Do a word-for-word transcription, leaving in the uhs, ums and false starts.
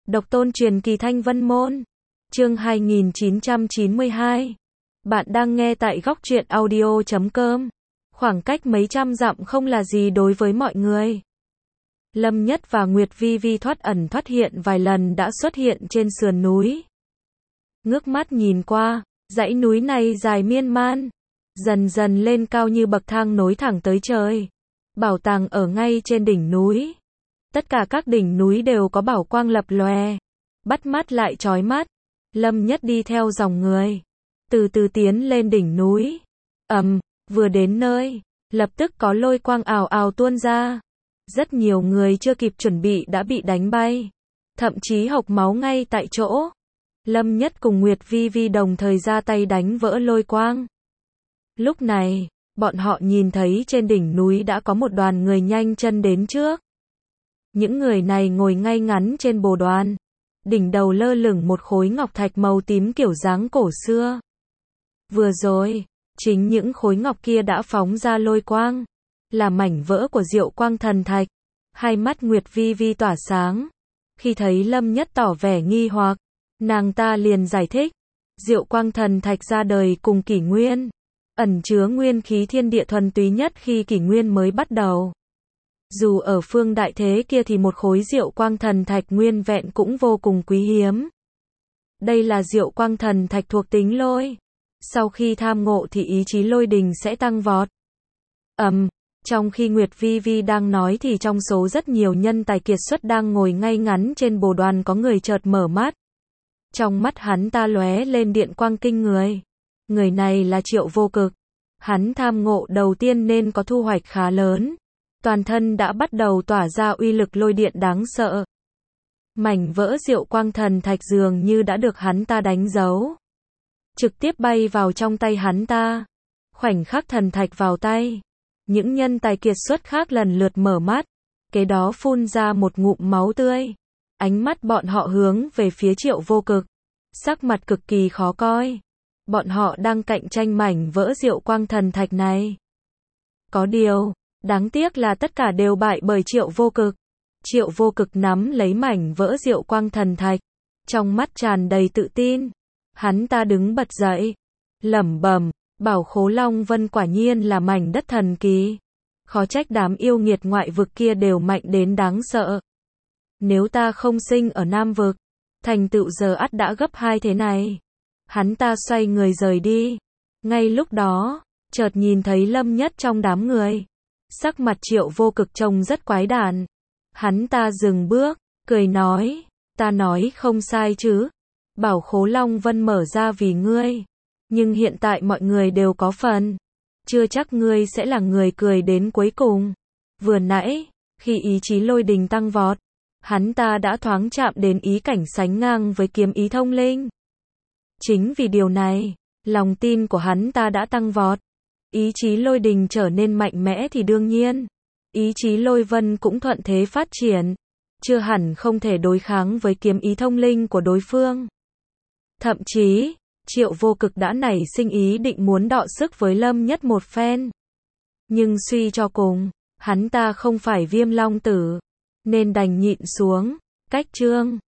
Độc tôn truyền kỳ Thanh Vân Môn. Chương hai nghìn chín trăm chín mươi hai. Bạn đang nghe tại góc truyện audio chấm com. Khoảng cách mấy trăm dặm không là gì đối với mọi người. Lâm Nhất và Nguyệt Vi Vi thoát ẩn thoát hiện vài lần đã xuất hiện trên sườn núi. Ngước mắt nhìn qua, dãy núi này dài miên man, dần dần lên cao như bậc thang nối thẳng tới trời. Bảo tàng ở ngay trên đỉnh núi. Tất cả các đỉnh núi đều có bảo quang lập lòe, bắt mắt lại chói mắt. Lâm Nhất đi theo dòng người, từ từ tiến lên đỉnh núi. Ầm, vừa đến nơi, lập tức có lôi quang ào ào tuôn ra. Rất nhiều người chưa kịp chuẩn bị đã bị đánh bay, thậm chí hộc máu ngay tại chỗ. Lâm Nhất cùng Nguyệt Vi Vi đồng thời ra tay đánh vỡ lôi quang. Lúc này, bọn họ nhìn thấy trên đỉnh núi đã có một đoàn người nhanh chân đến trước. Những người này ngồi ngay ngắn trên bồ đoàn, đỉnh đầu lơ lửng một khối ngọc thạch màu tím kiểu dáng cổ xưa. Vừa rồi, chính những khối ngọc kia đã phóng ra lôi quang, là mảnh vỡ của Diệu Quang Thần Thạch. Hai mắt Nguyệt Vi Vi tỏa sáng, khi thấy Lâm Nhất tỏ vẻ nghi hoặc, nàng ta liền giải thích, Diệu Quang Thần Thạch ra đời cùng kỷ nguyên, ẩn chứa nguyên khí thiên địa thuần túy nhất khi kỷ nguyên mới bắt đầu. Dù ở phương đại thế kia thì một khối Diệu Quang Thần Thạch nguyên vẹn cũng vô cùng quý hiếm. Đây là Diệu Quang Thần Thạch thuộc tính lôi. Sau khi tham ngộ thì ý chí lôi đình sẽ tăng vọt. Ầm, um, trong khi Nguyệt Vi Vi đang nói thì trong số rất nhiều nhân tài kiệt xuất đang ngồi ngay ngắn trên bồ đoàn có người chợt mở mắt. Trong mắt hắn ta lóe lên điện quang kinh người. Người này là Triệu Vô Cực. Hắn tham ngộ đầu tiên nên có thu hoạch khá lớn. Toàn thân đã bắt đầu tỏa ra uy lực lôi điện đáng sợ. Mảnh vỡ Diệu Quang Thần Thạch dường như đã được hắn ta đánh dấu, trực tiếp bay vào trong tay hắn ta. Khoảnh khắc thần thạch vào tay, những nhân tài kiệt xuất khác lần lượt mở mắt, kế đó phun ra một ngụm máu tươi. Ánh mắt bọn họ hướng về phía Triệu Vô Cực, sắc mặt cực kỳ khó coi. Bọn họ đang cạnh tranh mảnh vỡ Diệu Quang Thần Thạch này. Có điều, đáng tiếc là tất cả đều bại bởi Triệu Vô Cực. Triệu Vô Cực nắm lấy mảnh vỡ Diệu Quang Thần Thạch, trong mắt tràn đầy tự tin. Hắn ta đứng bật dậy, lẩm bẩm, Bảo Khố Long Vân quả nhiên là mảnh đất thần kỳ. Khó trách đám yêu nghiệt ngoại vực kia đều mạnh đến đáng sợ. Nếu ta không sinh ở Nam vực, thành tựu giờ ắt đã gấp hai thế này. Hắn ta xoay người rời đi. Ngay lúc đó, chợt nhìn thấy Lâm Nhất trong đám người. Sắc mặt Triệu Vô Cực trông rất quái đản. Hắn ta dừng bước, cười nói, ta nói không sai chứ. Bảo Khố Long Vân mở ra vì ngươi, nhưng hiện tại mọi người đều có phần. Chưa chắc ngươi sẽ là người cười đến cuối cùng. Vừa nãy, khi ý chí lôi đình tăng vọt, hắn ta đã thoáng chạm đến ý cảnh sánh ngang với kiếm ý thông linh. Chính vì điều này, lòng tin của hắn ta đã tăng vọt. Ý chí lôi đình trở nên mạnh mẽ thì đương nhiên, ý chí lôi vân cũng thuận thế phát triển. Chưa hẳn không thể đối kháng với kiếm ý thông linh của đối phương. Thậm chí, Triệu Vô Cực đã nảy sinh ý định muốn đọ sức với Lâm Nhất một phen. Nhưng suy cho cùng, hắn ta không phải Viêm Long Tử, nên đành nhịn xuống. Cách chương